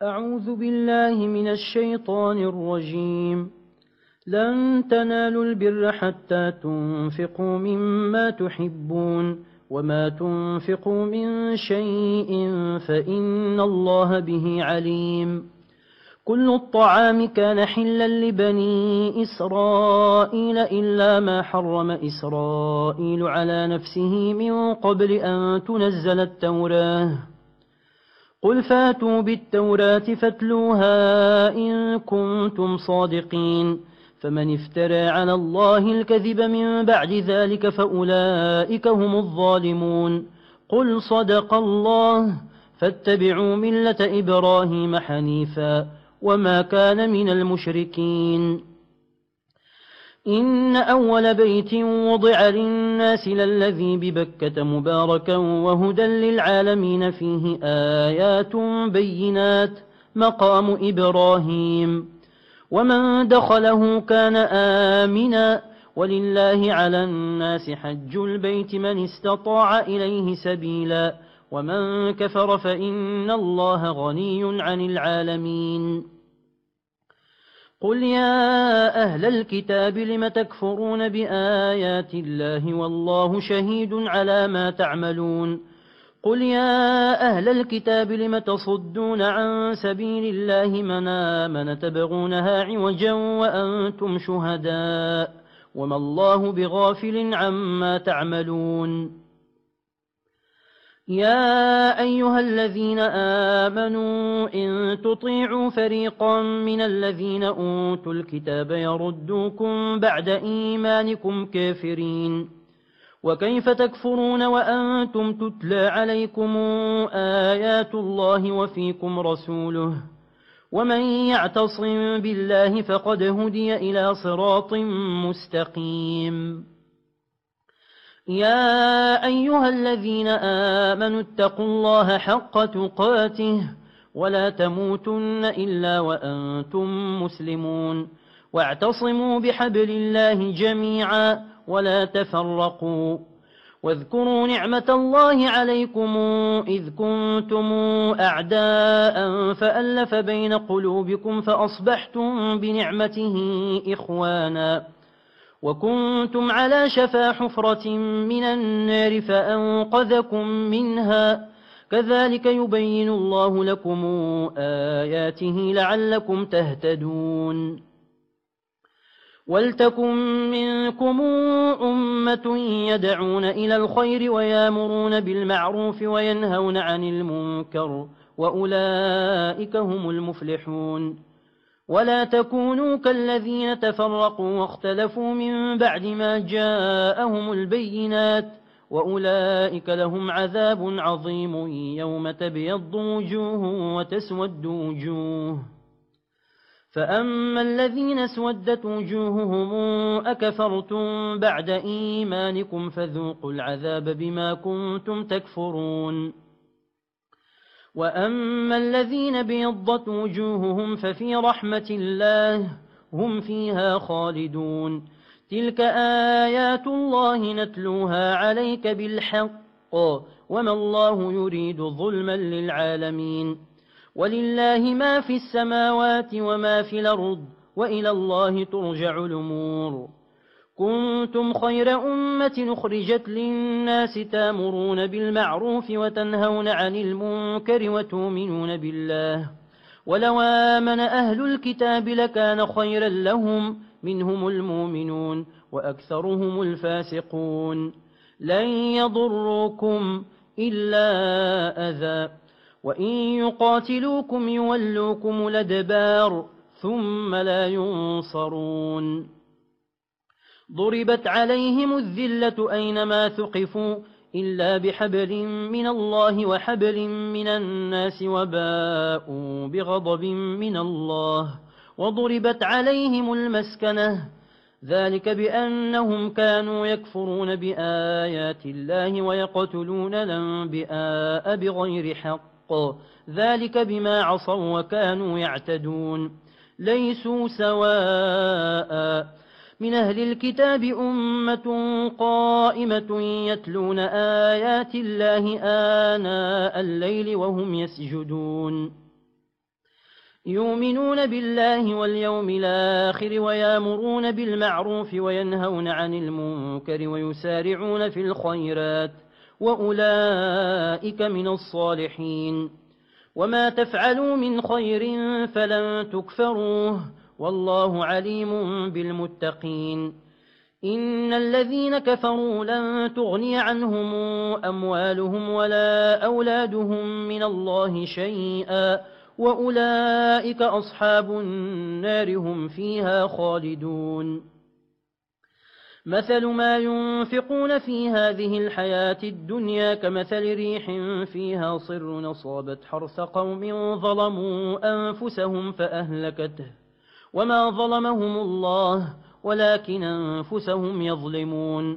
أعوذ بالله من الشيطان الرجيم. لن تنالوا البر حتى تنفقوا مما تحبون وما تنفقوا من شيء فإن الله به عليم. كل الطعام كان حلا لبني إسرائيل إلا ما حرم إسرائيل على نفسه من قبل أن تنزل التوراة. قل فاتوا بالتوراة فاتلوها إن كنتم صادقين. فمن افترى على الله الكذب من بعد ذلك فأولئك هم الظالمون. قل صدق الله فاتبعوا ملة إبراهيم حنيفا وما كان من المشركين. إن أول بيت وضع للناس للذي ببكة مباركا وهدى للعالمين فيه آيات بينات مقام إبراهيم ومن دخله كان آمنا ولله على الناس حج البيت من استطاع إليه سبيلا ومن كفر فإن الله غني عن العالمين. قل يا أهل الكتاب لم تكفرون بآيات الله والله شهيد على ما تعملون. قل يا أهل الكتاب لم تصدون عن سبيل الله من آمن تبغونها عوجا وأنتم شهداء وما الله بغافل عما تعملون. يا أيها الذين آمنوا إن تطيعوا فريقا من الذين أوتوا الكتاب يردوكم بعد إيمانكم كافرين. وكيف تكفرون وأنتم تتلى عليكم آيات الله وفيكم رسوله ومن يعتصم بالله فقد هدي إلى صراط مستقيم. يا أيها الذين آمنوا اتقوا الله حق تقاته ولا تموتن إلا وأنتم مسلمون واعتصموا بحبل الله جميعا ولا تفرقوا واذكروا نعمة الله عليكم إذ كنتم أعداء فألف بين قلوبكم فأصبحتم بنعمته إخوانا وكنتم على شفا حفرة من النار فأنقذكم منها كذلك يبين الله لكم آياته لعلكم تهتدون. ولتكن منكم أمة يدعون إلى الخير ويامرون بالمعروف وينهون عن المنكر وأولئك هم المفلحون. ولا تكونوا كالذين تفرقوا واختلفوا من بعد ما جاءهم البينات وأولئك لهم عذاب عظيم يوم تبيض وجوه وتسود وجوه. فأما الذين اسودت وجوههم أكفرتم بعد إيمانكم فذوقوا العذاب بما كنتم تكفرون. وأما الذين بيضت وجوههم ففي رحمة الله هم فيها خالدون. تلك آيات الله نتلوها عليك بالحق وما الله يريد ظلما للعالمين. ولله ما في السماوات وما في الأرض وإلى الله ترجع الأمور. كنتم خير أمة أخرجت للناس تامرون بالمعروف وتنهون عن المنكر وتؤمنون بالله ولو آمن أهل الكتاب لكان خيرا لهم منهم المؤمنون وأكثرهم الفاسقون. لن يضروكم إلا أذى وإن يقاتلوكم يولوكم الأدبار ثم لا ينصرون. ضربت عليهم الذلة أينما ثقفوا إلا بحبل من الله وحبل من الناس وباءوا بغضب من الله وضربت عليهم المسكنة ذلك بأنهم كانوا يكفرون بآيات الله ويقتلون الأنبياء بغير حق ذلك بما عصوا وكانوا يعتدون. ليسوا سواء من أهل الكتاب أمة قائمة يتلون آيات الله آناء الليل وهم يسجدون يؤمنون بالله واليوم الآخر ويامرون بالمعروف وينهون عن المنكر ويسارعون في الخيرات وأولئك من الصالحين وما تفعلوا من خير فلن تكفروه والله عليم بالمتقين إن الذين كفروا لن تغني عنهم أموالهم ولا أولادهم من الله شيئا وأولئك أصحاب النار هم فيها خالدون مثل ما ينفقون في هذه الحياة الدنيا كمثل ريح فيها صر أصابت حرث قوم ظلموا أنفسهم فأهلكته وما ظلمهم الله ولكن أنفسهم يظلمون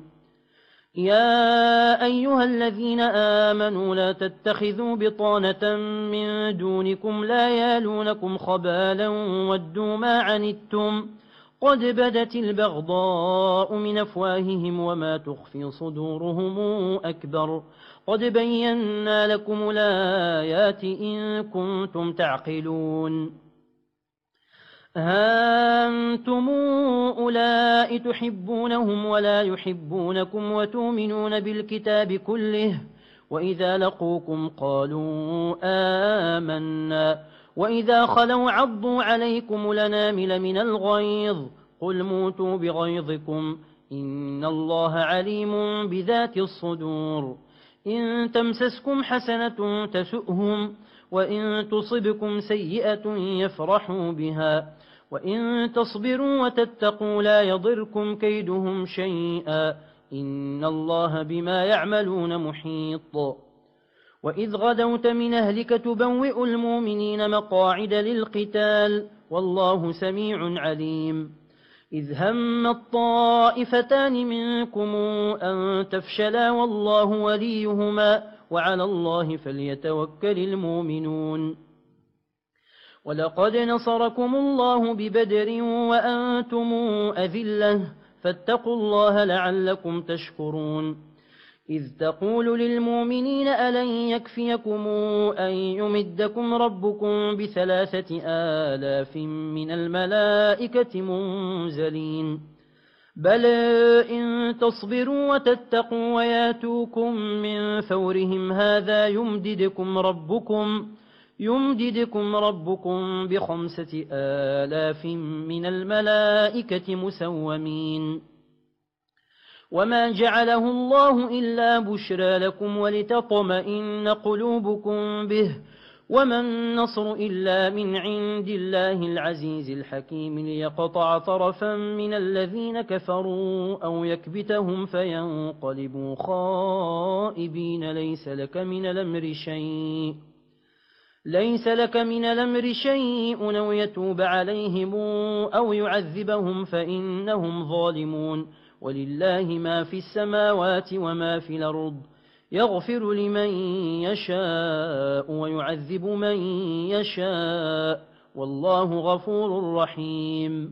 يا أيها الذين آمنوا لا تتخذوا بطانة من دونكم لا يالونكم خبالا ودوا ما عنتم قد بدت البغضاء من أفواههم وما تخفي صدورهم أكبر قد بينا لكم الآيات إن كنتم تعقلون ها أنتم أولئك تحبونهم ولا يحبونكم وتؤمنون بالكتاب كله وإذا لقوكم قالوا آمنا وإذا خلوا عضوا عليكم الأنامل من الغيظ قل موتوا بغيظكم إن الله عليم بذات الصدور إن تمسسكم حسنة تسؤهم وإن تصبكم سيئة يفرحوا بها وإن تصبروا وتتقوا لا يضركم كيدهم شيئا إن الله بما يعملون محيط وإذ غدوت من أهلك تبوئ المؤمنين مقاعد للقتال والله سميع عليم إذ هم الطائفتان منكم أن تفشلا والله وليهما وعلى الله فليتوكل المؤمنون ولقد نصركم الله ببدر وأنتم أذلة فاتقوا الله لعلكم تشكرون إذ تقول للمؤمنين ألن يكفيكم أن يمدكم ربكم ب3,000 من الملائكة منزلين بل إن تصبروا وتتقوا وياتوكم من فورهم هذا يمددكم ربكم ب5,000 من الملائكة مسومين وما جعله الله إلا بشرى لكم ولتطمئن قلوبكم به وما النصر إلا من عند الله العزيز الحكيم ليقطع طرفا من الذين كفروا أو يكبتهم فينقلبوا خائبين ليس لك من الأمر شيء أو يتوب عليهم أو يعذبهم فإنهم ظالمون ولله ما في السماوات وما في الأرض يغفر لمن يشاء ويعذب من يشاء والله غفور رحيم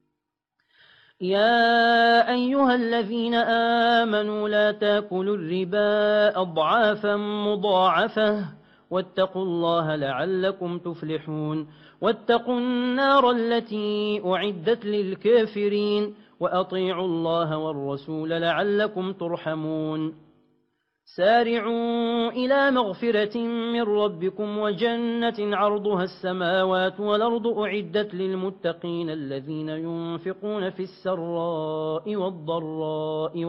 يا أيها الذين آمنوا لا تاكلوا الربا أضعافا مضاعفة واتقوا الله لعلكم تفلحون واتقوا النار التي أعدت للكافرين وأطيعوا الله والرسول لعلكم ترحمون سارعوا إلى مغفرة من ربكم وجنة عرضها السماوات والأرض أعدت للمتقين الذين ينفقون في السراء والضراء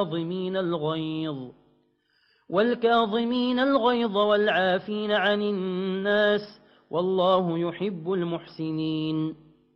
والكاظمين الغيظ والعافين عن الناس والله يحب المحسنين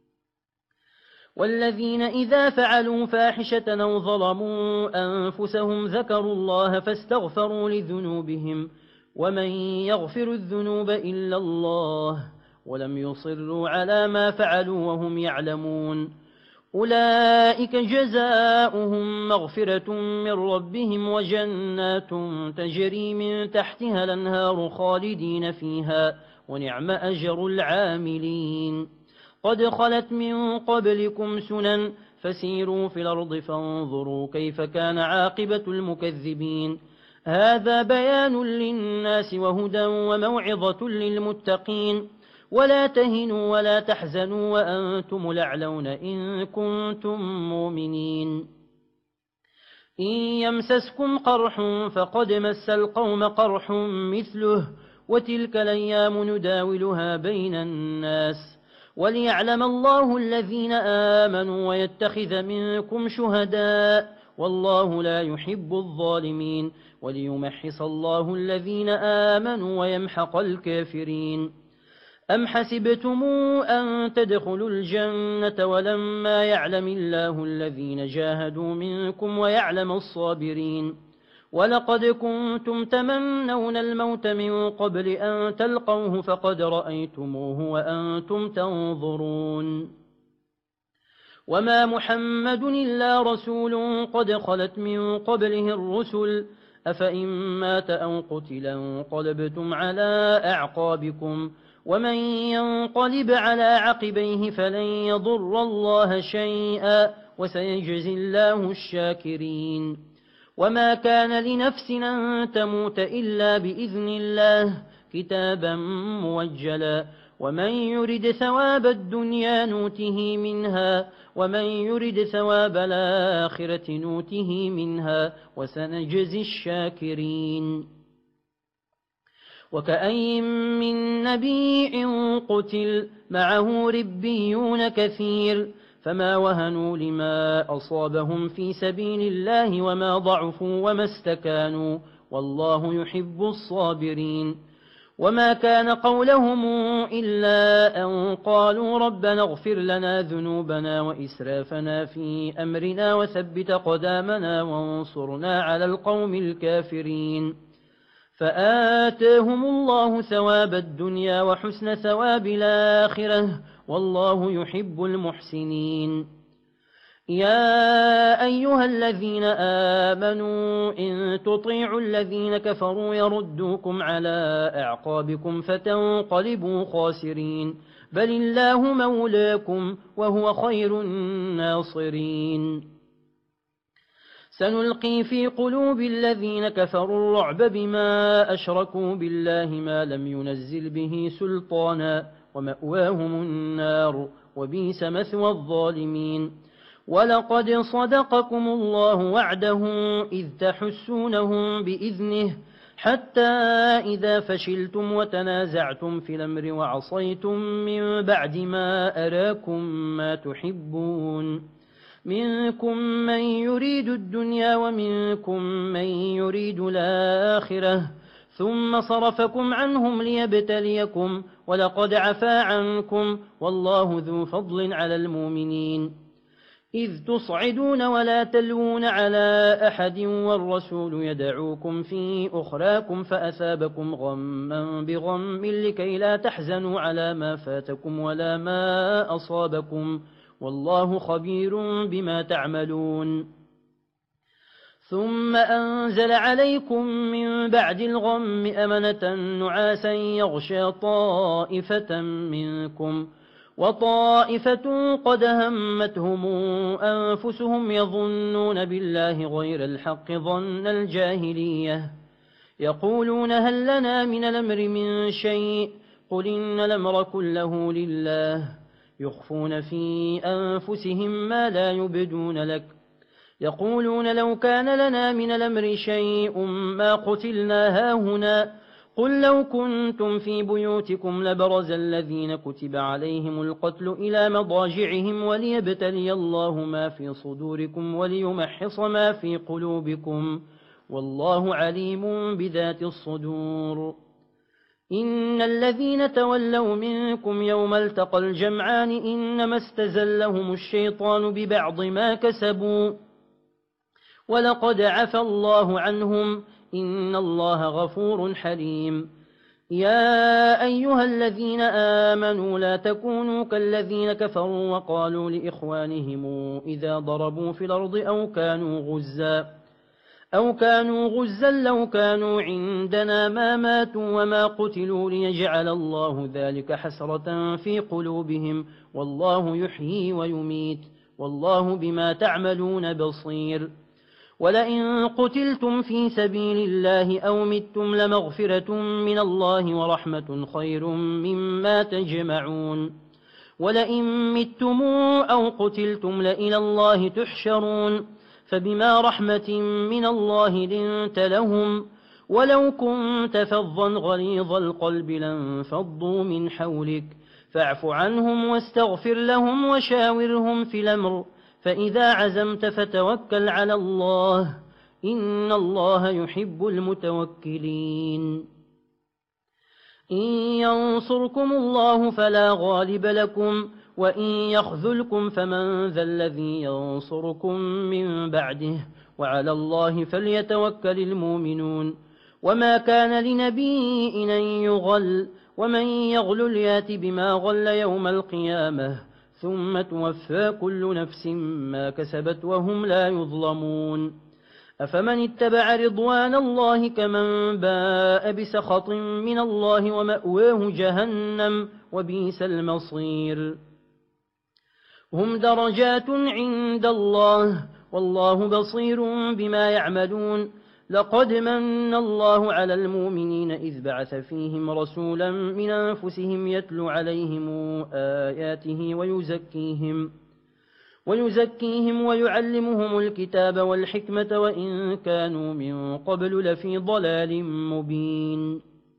والذين إذا فعلوا فاحشة أو ظلموا أنفسهم ذكروا الله فاستغفروا لذنوبهم ومن يغفر الذنوب إلا الله ولم يصروا على ما فعلوا وهم يعلمون أولئك جزاؤهم مغفرة من ربهم وجنات تجري من تحتها الأنهار خالدين فيها ونعم أجر العاملين قد خلت من قبلكم سنن فسيروا في الأرض فانظروا كيف كان عاقبة المكذبين هذا بيان للناس وهدى وموعظة للمتقين ولا تهنوا ولا تحزنوا وأنتم الأعلون إن كنتم مؤمنين إن يمسسكم قرح فقد مس القوم قرح مثله وتلك الأيام نداولها بين الناس وليعلم الله الذين آمنوا ويتخذ منكم شهداء والله لا يحب الظالمين وليمحص الله الذين آمنوا ويمحق الكافرين أم حسبتم أن تدخلوا الجنة ولما يعلم الله الذين جاهدوا منكم ويعلم الصابرين ولقد كنتم تمنون الموت من قبل أن تلقوه فقد رأيتموه وأنتم تنظرون وما محمد إلا رسول قد خلت من قبله الرسل أفإن مات أو قتل انقلبتم على أعقابكم ومن ينقلب على عقبيه فلن يضر الله شيئا وسيجزي الله الشاكرين وما كان لنفس أن تموت إلا بإذن الله كتابا موجلا ومن يرد ثواب الدنيا نوته منها ومن يرد ثواب الآخرة نوته منها وسنجزي الشاكرين وكأي من نبي قتل معه ربيون كثير فما وهنوا لما أصابهم في سبيل الله وما ضعفوا وما استكانوا والله يحب الصابرين وما كان قولهم إلا أن قالوا ربنا اغفر لنا ذنوبنا وإسرافنا في أمرنا وثبت قدامنا وانصرنا على القوم الكافرين فآتاهم الله ثواب الدنيا وحسن ثواب الآخرة والله يحب المحسنين يا أيها الذين آمنوا إن تطيعوا الذين كفروا يردوكم على أعقابكم فتنقلبوا خاسرين بل الله مولاكم وهو خير الناصرين سنلقي في قلوب الذين كفروا الرعب بما أشركوا بالله ما لم ينزل به سلطانا ومأواهم النار وبئس مثوى الظالمين ولقد صدقكم الله وعده إذ تحسونهم بإذنه حتى إذا فشلتم وتنازعتم في الأمر وعصيتم من بعد ما أراكم ما تحبون منكم من يريد الدنيا ومنكم من يريد الآخرة ثم صرفكم عنهم ليبتليكم ولقد عفا عنكم والله ذو فضل على المؤمنين إذ تصعدون ولا تلوون على أحد والرسول يدعوكم في أخراكم فأثابكم غما بغم لكي لا تحزنوا على ما فاتكم ولا ما أصابكم والله خبير بما تعملون ثم أنزل عليكم من بعد الغم أمنة نعاسا يغشى طائفة منكم وطائفة قد همتهم أنفسهم يظنون بالله غير الحق ظن الجاهلية يقولون هل لنا من الأمر من شيء قل إن الأمر كله لله يخفون في أنفسهم ما لا يبدون لك يقولون لو كان لنا من الأمر شيء ما قتلنا هاهنا قل لو كنتم في بيوتكم لبرز الذين كتب عليهم القتل إلى مضاجعهم وليبتلي الله ما في صدوركم وليمحص ما في قلوبكم والله عليم بذات الصدور إن الذين تولوا منكم يوم التقى الجمعان إنما استزلهم الشيطان ببعض ما كسبوا ولقد عفى الله عنهم إن الله غفور حليم يا أيها الذين آمنوا لا تكونوا كالذين كفروا وقالوا لإخوانهم إذا ضربوا في الأرض أو كانوا غزا لو كانوا عندنا ما ماتوا وما قتلوا ليجعل الله ذلك حسرة في قلوبهم والله يحيي ويميت والله بما تعملون بصير ولئن قتلتم في سبيل الله أو متم لمغفرة من الله ورحمة خير مما تجمعون ولئن متم أو قتلتم لإلى الله تحشرون فبما رحمة من الله لنت لهم ولو كنت فظا غليظ القلب لانفضوا من حولك فاعف عنهم واستغفر لهم وشاورهم في الأمر فإذا عزمت فتوكل على الله إن الله يحب المتوكلين إن ينصركم الله فلا غالب لكم وإن يخذلكم فمن ذا الذي ينصركم من بعده وعلى الله فليتوكل المؤمنون وما كان لنبي أن يغل ومن يغل يات بما غل يوم القيامة ثم توفى كل نفس ما كسبت وهم لا يظلمون أفمن اتبع رضوان الله كمن باء بسخط من الله ومأواه جهنم وبئس المصير هم درجات عند الله والله بصير بما يعملون لقد من الله على المؤمنين إذ بعث فيهم رسولا من أنفسهم يتلو عليهم آياته ويزكيهم ويعلمهم الكتاب والحكمة وإن كانوا من قبل لفي ضلال مبين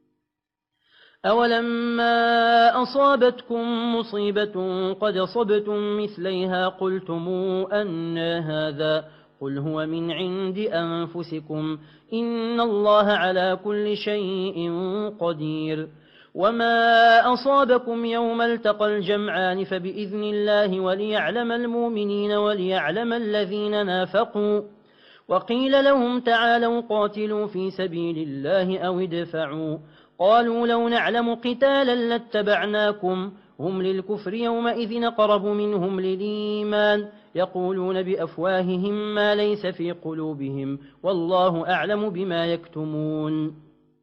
أولما أصابتكم مصيبة قد صبتم مثليها قلتم أن هذا قل هو من عند أنفسكم إن الله على كل شيء قدير وما أصابكم يوم التقى الجمعان فبإذن الله وليعلم المؤمنين وليعلم الذين نافقوا وقيل لهم تعالوا قاتلوا في سبيل الله أو ادفعوا قالوا لو نعلم قتالا لاتبعناكم هم للكفر يومئذ أقرب منهم للإيمان يقولون بأفواههم ما ليس في قلوبهم والله أعلم بما يكتمون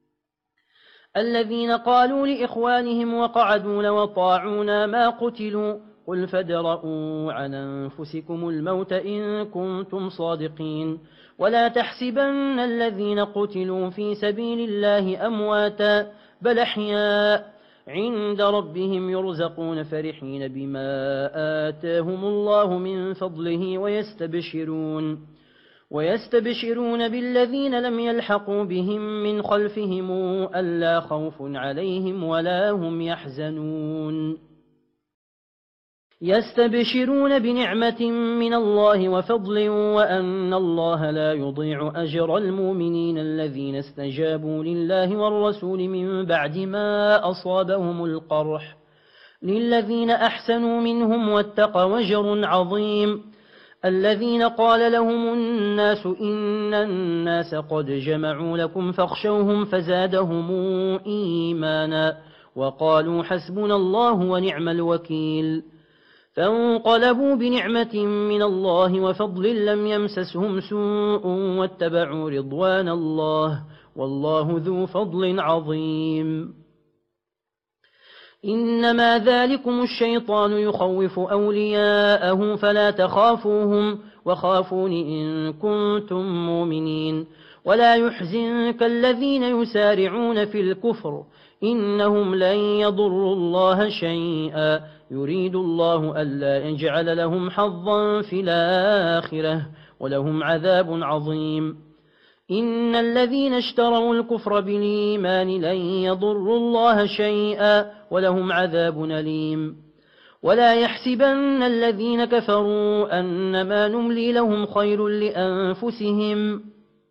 الذين قالوا لإخوانهم وقعدوا لو طاعونا ما قتلوا قل فادرءوا عن أنفسكم الموت إن كنتم صادقين ولا تحسبن الذين قتلوا في سبيل الله أمواتا بل أحياء عند ربهم يرزقون فرحين بما آتاهم الله من فضله ويستبشرون بالذين لم يلحقوا بهم من خلفهم ألا خوف عليهم ولا هم يحزنون يستبشرون بنعمة من الله وفضل وأن الله لا يضيع أجر المؤمنين الذين استجابوا لله والرسول من بعد ما أصابهم القرح للذين أحسنوا منهم واتقوا أجر عظيم الذين قال لهم الناس إن الناس قد جمعوا لكم فاخشوهم فزادهم إيمانا وقالوا حسبنا الله ونعم الوكيل فانقلبوا بنعمة من الله وفضل لم يمسسهم سوء واتبعوا رضوان الله والله ذو فضل عظيم إنما ذلكم الشيطان يخوف أولياءه فلا تخافوهم وخافون إن كنتم مؤمنين ولا يحزنك الذين يسارعون في الكفر إنهم لن يضروا الله شيئا يريد الله ألا يجعل لهم حظا في الآخرة ولهم عذاب عظيم إن الذين اشتروا الكفر بالإيمان لن يضروا الله شيئا ولهم عذاب أليم ولا يحسبن الذين كفروا أنما نملي لهم خير لأنفسهم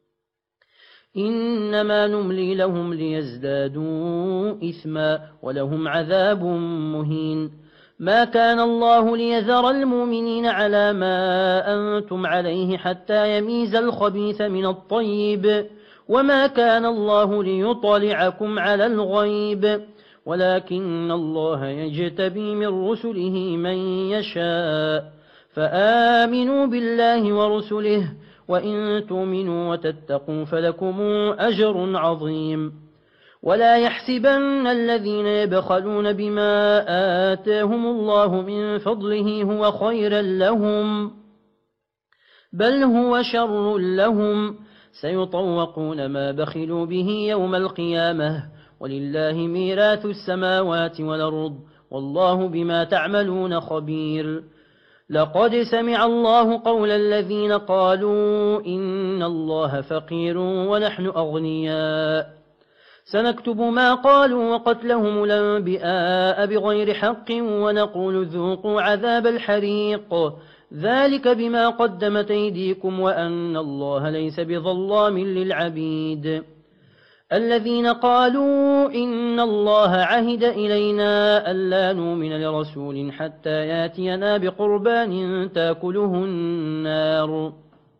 إنما نملي لهم ليزدادوا إثما ولهم عذاب مهين ما كان الله ليذر المؤمنين على ما أنتم عليه حتى يميز الخبيث من الطيب وما كان الله ليطلعكم على الغيب ولكن الله يجتبي من رسله من يشاء فآمنوا بالله ورسله وإن تؤمنوا وتتقوا فلكم أجر عظيم ولا يحسبن الذين يبخلون بما آتاهم الله من فضله هو خيرا لهم بل هو شر لهم، سيطوقون ما بخلوا به يوم القيامة، ولله ميراث السماوات والأرض، والله بما تعملون خبير. لقد سمع الله قول الذين قالوا إن الله فقير ونحن أغنياء، سنكتب ما قالوا وقتلهم الأنبياء بغير حق ونقول ذوقوا عذاب الحريق، ذلك بما قدمت أيديكم وأن الله ليس بظلام للعبيد. الذين قالوا إن الله عهد إلينا ألا نؤمن لرسول حتى ياتينا بقربان تاكله النار،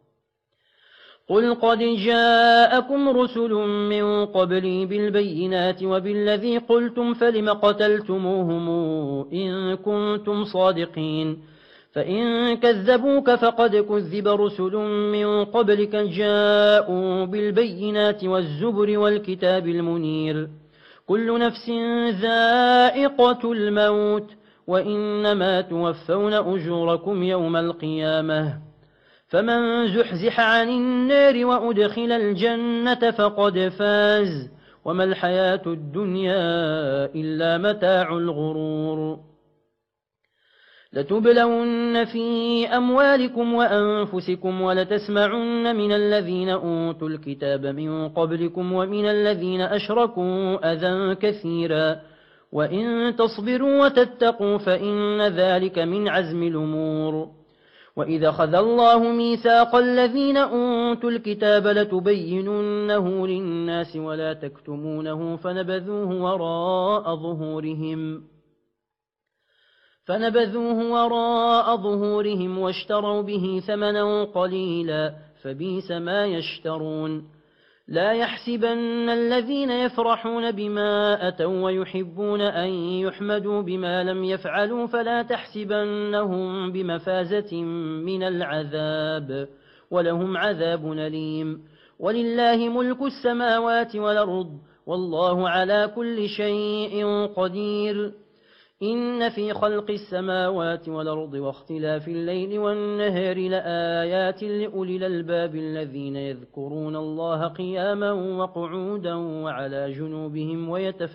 قل قد جاءكم رسل من قبلي بالبينات وبالذي قلتم فلم قتلتموهم إن كنتم صادقين، فإن كذبوك فقد كذب رسل من قبلك جاءوا بالبينات والزبر والكتاب المنير، كل نفس ذائقة الموت وإنما توفون أجوركم يوم القيامة، فمن زحزح عن النار وأدخل الجنة فقد فاز، وما الحياة الدنيا إلا متاع الغرور. لتبلون في أموالكم وأنفسكم ولتسمعن من الذين أوتوا الكتاب من قبلكم ومن الذين أشركوا أذى كثيرا، وإن تصبروا وتتقوا فإن ذلك من عزم الأمور. وإذا أخذ الله ميثاق الذين أوتوا الكتاب لتبيننه للناس ولا تكتمونه فنبذوه وراء ظهورهم واشتروا به ثمنا قليلا فبئس ما يشترون. لا يحسبن الذين يفرحون بما أتوا ويحبون أن يحمدوا بما لم يفعلوا فلا تحسبنهم بمفازة من العذاب، ولهم عذاب أليم. ولله ملك السماوات والأرض، والله على كل شيء قدير. إن في خلق السماوات والأرض واختلاف الليل والنهار لآيات لأولي الألباب الذين يذكرون الله قياما وقعودا وعلى جنوبهم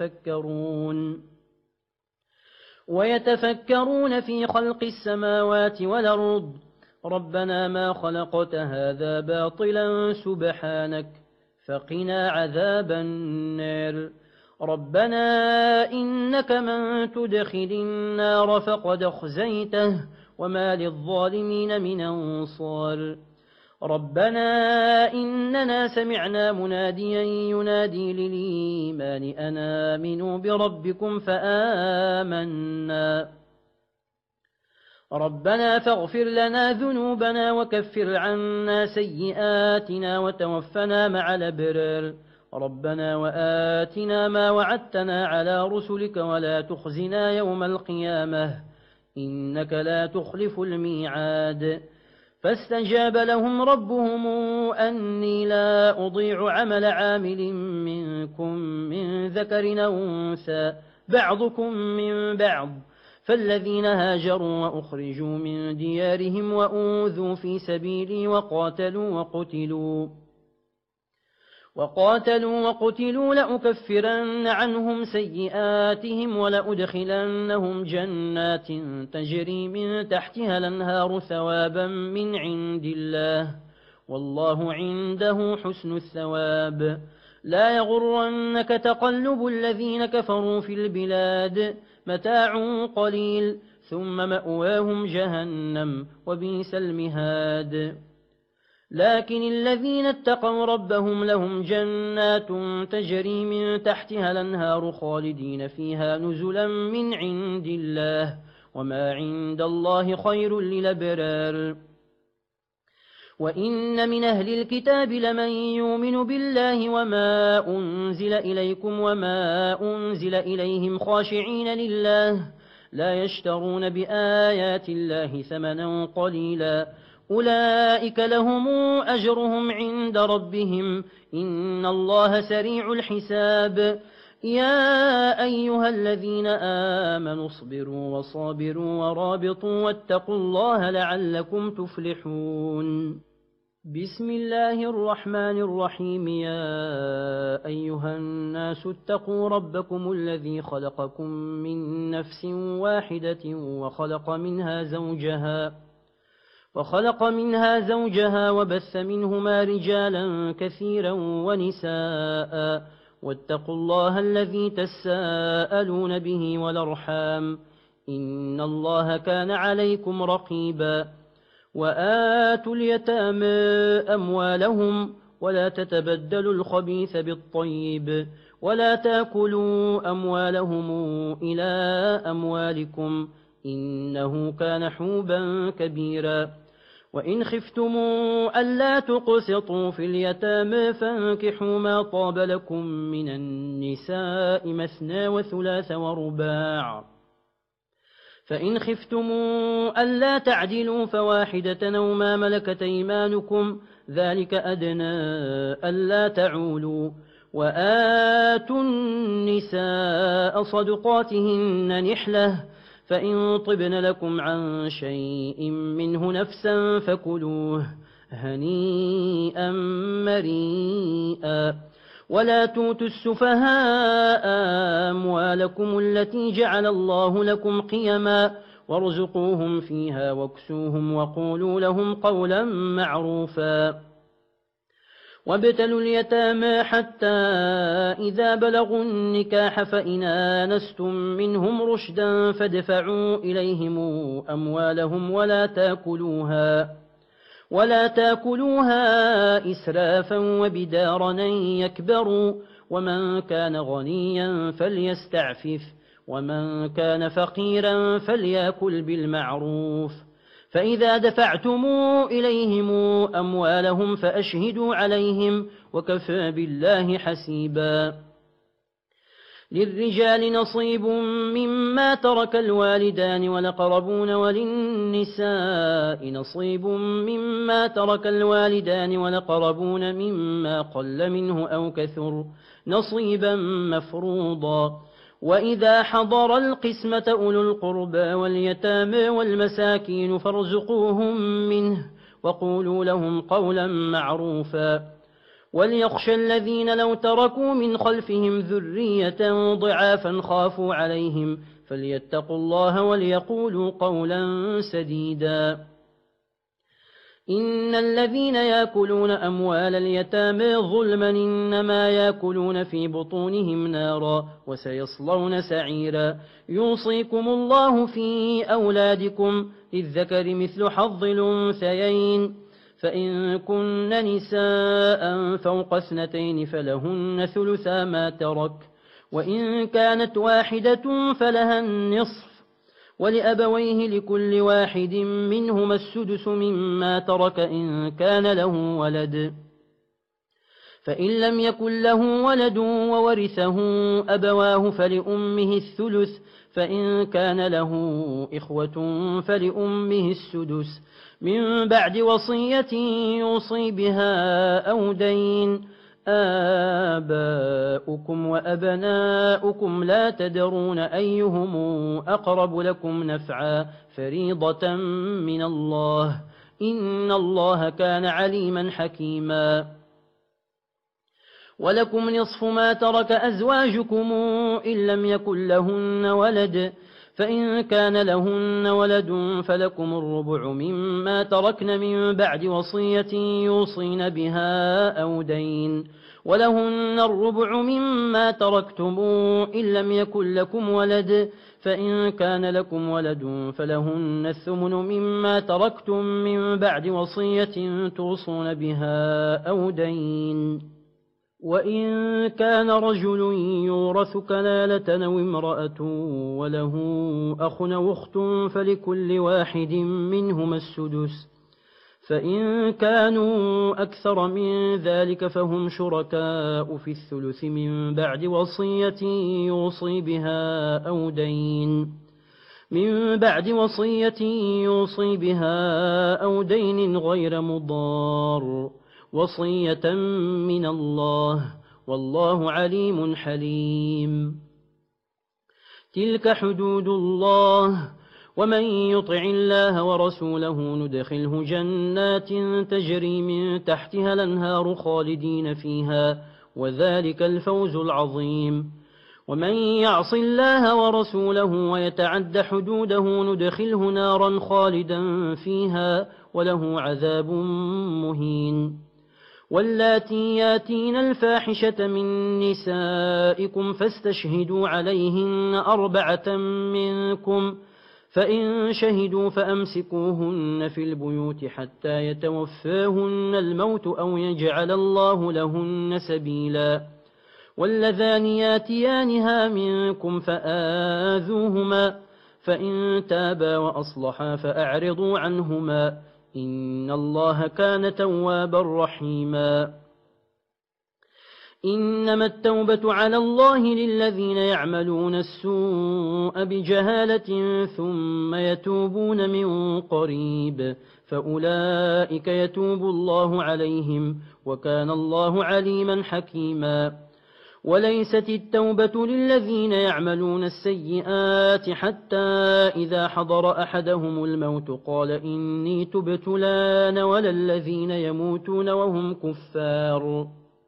ويتفكرون في خلق السماوات والأرض ربنا ما خلقت هذا باطلا سبحانك فقنا عذاب النار. ربنا إنك من تدخل النار فقد أخزيته وما للظالمين من أنصار. ربنا إننا سمعنا مناديا ينادي للإيمان أن آمنوا بربكم فآمنا. ربنا فاغفر لنا ذنوبنا وكفر عنا سيئاتنا وتوفنا مع الأبرار. ربنا وآتنا ما وعدتنا على رسلك ولا تخزنا يوم القيامة إنك لا تخلف الميعاد. فاستجاب لهم ربهم أني لا أضيع عمل عامل منكم من ذكر أو أنثى بعضكم من بعض، فالذين هاجروا وأخرجوا من ديارهم وأوذوا في سبيلي وقاتلوا وقتلوا لأكفرن عنهم سيئاتهم ولأدخلنهم جنات تجري من تحتها الأنهار ثوابا من عند الله والله عنده حسن الثواب. لا يغرنك تقلب الذين كفروا في البلاد متاع قليل ثم مأواهم جهنم وبئس المهاد. لكن الذين اتقوا ربهم لهم جنات تجري من تحتها الأنهار خالدين فيها نزلا من عند الله وما عند الله خير للأبرار. وإن من أهل الكتاب لمن يؤمن بالله وما أنزل إليكم وما أنزل إليهم خاشعين لله لا يشترون بآيات الله ثمنا قليلا أولئك لهم أجرهم عند ربهم إن الله سريع الحساب. يا أيها الذين آمنوا اصبروا وصابروا ورابطوا واتقوا الله لعلكم تفلحون بسم الله الرحمن الرحيم يا أيها الناس اتقوا ربكم الذي خلقكم من نفس واحدة وخلق منها زوجها وبث منهما رجالا كثيرا ونساء واتقوا الله الذي تساءلون به والأرحام إن الله كان عليكم رقيبا وآتوا اليتامى أموالهم ولا تتبدلوا الخبيث بالطيب ولا تأكلوا أموالهم إلى أموالكم إنه كان حوبا كبيرا وإن خفتموا ألا تقسطوا في اليتامى فانكحوا ما طاب لكم من النساء مثنى وثلاث ورباع فإن خفتموا ألا تعدلوا فواحدة أو ما ملكت أيمانكم ذلك أدنى ألا تعولوا وآتوا النساء صدقاتهن نحلة فإن طبن لكم عن شيء منه نفسا فكلوه هنيئا مريئا ولا توتوا السفهاء أموالكم التي جعل الله لكم قيما وارزقوهم فيها واكسوهم وقولوا لهم قولا معروفا وابتلوا اليتامى حتى إذا بلغوا النكاح فإن آنستم منهم رشدا فادفعوا إليهم أموالهم ولا تاكلوها إسرافا وبدارا أن يكبروا ومن كان غنيا فليستعفف ومن كان فقيرا فليأكل بالمعروف فإذا دفعتم إليهم أموالهم فأشهدوا عليهم وكفى بالله حسيبا للرجال نصيب مما ترك الوالدان والأقربون وللنساء نصيب مما ترك الوالدان والأقربون مما قل منه أو كثر نصيبا مفروضا وإذا حضر القسمة أولو القربى واليتامى والمساكين فارزقوهم منه وقولوا لهم قولا معروفا وليخشى الذين لو تركوا من خلفهم ذرية ضعافا خافوا عليهم فليتقوا الله وليقولوا قولا سديدا إن الذين يأكلون أموال اليتامى ظلما إنما يأكلون في بطونهم نارا وسيصلون سعيرا يوصيكم الله في أولادكم للذكر مثل حظ الأنثيين فإن كن نساء فوق 2 فلهن ثلثا ما ترك وإن كانت واحدة فلها النصف ولأبويه لكل واحد منهما السدس مما ترك إن كان له ولد فإن لم يكن له ولد وورثه أبواه فلأمه الثلث فإن كان له إخوة فلأمه السدس من بعد وصية يوصي بها أو دين آباؤكم وأبناؤكم لا تدرون أيهم أقرب لكم نفعا فريضة من الله إن الله كان عليما حكيما ولكم نصف ما ترك أزواجكم إن لم يكن لهن ولد فإن كان لهن ولد فلكم الربع مما تركن من بعد وصية يوصين بها أو دين ولهن الربع مما تركتم إن لم يكن لكم ولد فإن كان لكم ولد فلهن الثمن مما تركتم من بعد وصية توصون بها أو دين وإن كان رجل يورث كلالة أو امرأة وله أخ أو أخت فلكل واحد منهما السدس فإن كانوا أكثر من ذلك فهم شركاء في الثلث من بعد وصية يوصي بها أو دين غير مضار وصية من الله والله عليم حليم. تلك حدود الله، ومن يطع الله ورسوله ندخله جنات تجري من تحتها الأنهار خالدين فيها، وذلك الفوز العظيم. ومن يعص الله ورسوله ويتعد حدوده ندخله نارا خالدا فيها، وله عذاب مهين. واللاتي ياتين الفاحشة من نسائكم فاستشهدوا عليهن 4 منكم، فإن شهدوا فأمسكوهن في البيوت حتى يتوفاهن الموت أو يجعل الله لهن سبيلا. واللذان ياتيانها منكم فآذوهما، فإن تابا وأصلحا فأعرضوا عنهما، إن الله كان توابا رحيما. إنما التوبة على الله للذين يعملون السوء بجهالة ثم يتوبون من قريب، فأولئك يتوب الله عليهم، وكان الله عليما حكيما. وليست التوبة للذين يعملون السيئات حتى إذا حضر أحدهم الموت قال إني تبت الآن، ولا الذين يموتون وهم كفار،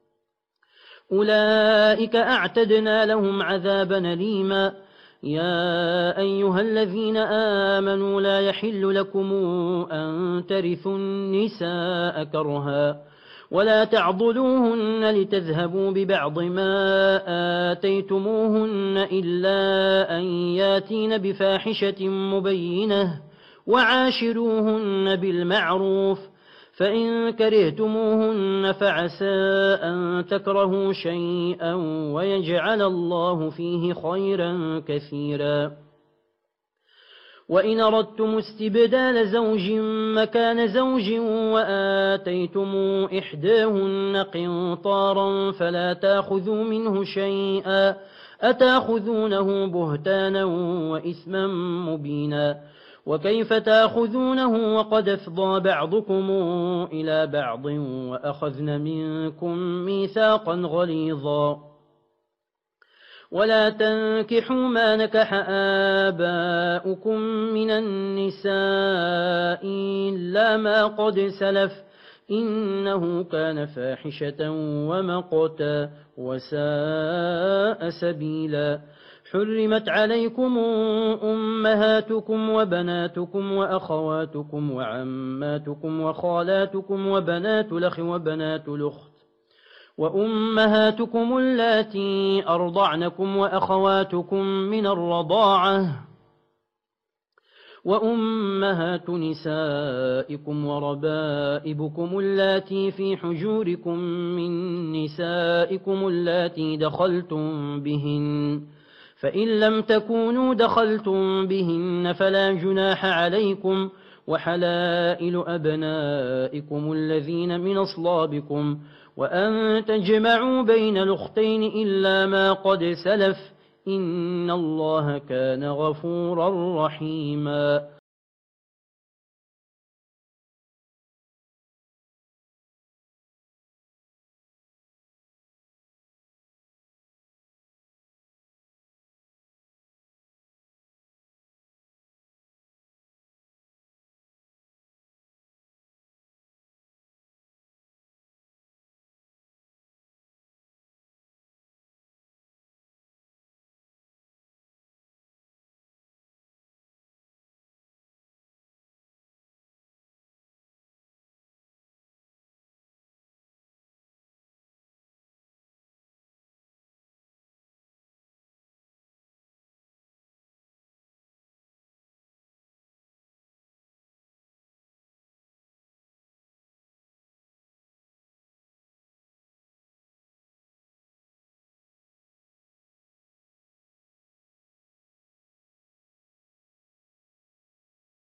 أولئك أعتدنا لهم عذابا أليما. يا أيها الذين آمنوا لا يحل لكم أن ترثوا النساء كرها، ولا تعضلوهن لتذهبوا ببعض ما آتيتموهن إلا أن ياتين بفاحشة مبينة، وعاشروهن بالمعروف، فإن كرهتموهن فعسى أن تكرهوا شيئا ويجعل الله فيه خيرا كثيرا. وإن أردتم استبدال زوج مكان زوج وآتيتم إحداهن قنطارا فلا تأخذوا منه شيئا، أتأخذونه بهتانا وإثما مبينا، وكيف تأخذونه وقد أفضى بعضكم إلى بعض وأخذن منكم ميثاقا غليظا. ولا تنكحوا ما نكح آباؤكم من النساء إلا ما قد سلف، إنه كان فاحشة ومقتا وساء سبيلا. حرمت عليكم أمهاتكم وبناتكم وأخواتكم وعماتكم وخالاتكم وبنات الأخ وبنات الأخت وأمهاتكم اللاتي أرضعنكم وأخواتكم من الرضاعة وأمهات نسائكم وربائبكم اللاتي في حجوركم من نسائكم اللاتي دخلتم بهن، فإن لم تكونوا دخلتم بهن فلا جناح عليكم، وحلائل أبنائكم الذين من أصلابكم، وأن تجمعوا بين الأختين إلا ما قد سلف، إن الله كان غفورا رحيما.